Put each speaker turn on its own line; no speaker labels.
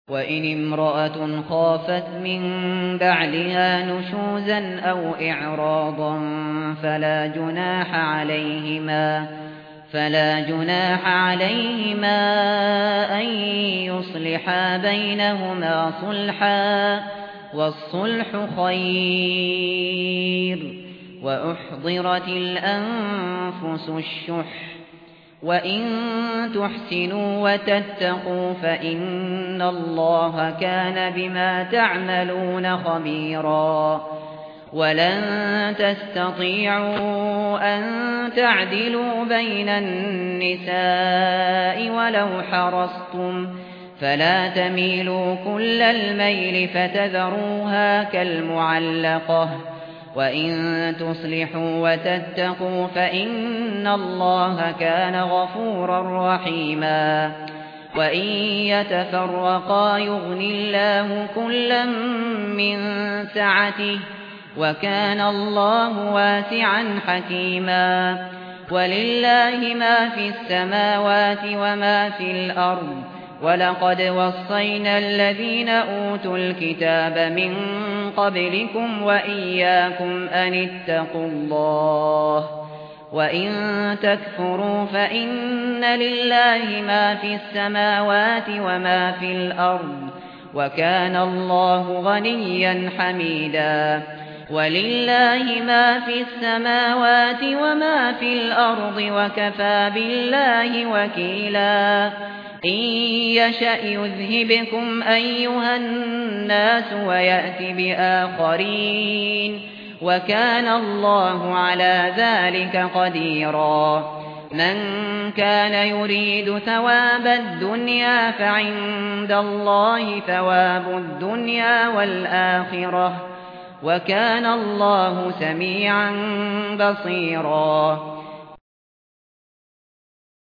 وإن امرأة خافت من بعلها نشوزا أو إعراضا فلا جناح عليهما أن يصلحا بينهما صلحا، والصلح خير. وأحضرت الأنفس الشح، وإن تحسنوا وتتقوا فإن الله كان بما تعملون خبيرا. ولن تستطيعوا أن تعدلوا بين النساء ولو حرصتم، فلا تميلوا كل الميل فتذروها كالمعلقة. وإن تصلحوا وتتقوا فإن الله كان غفورا رحيما. وإن يتفرقا يغن الله كلا من سعته، وكان الله واسعا حكيما. ولله ما في السماوات وما في الأرض، ولقد وصينا الذين أوتوا الكتاب من قبلكم وإياكم أن اتقوا الله. وإن تكفروا فإن لله ما في السماوات وما في الأرض، وكان الله غنيا حميدا. ولله ما في السماوات وما في الأرض، وكفى بالله وكيلا. إن يشأ يذهبكم أيها الناس ويأت بآخرين، وكان الله على ذلك قديرا. من كان يريد ثواب الدنيا فعند الله ثواب الدنيا والآخرة، وكان الله سميعا بصيرا.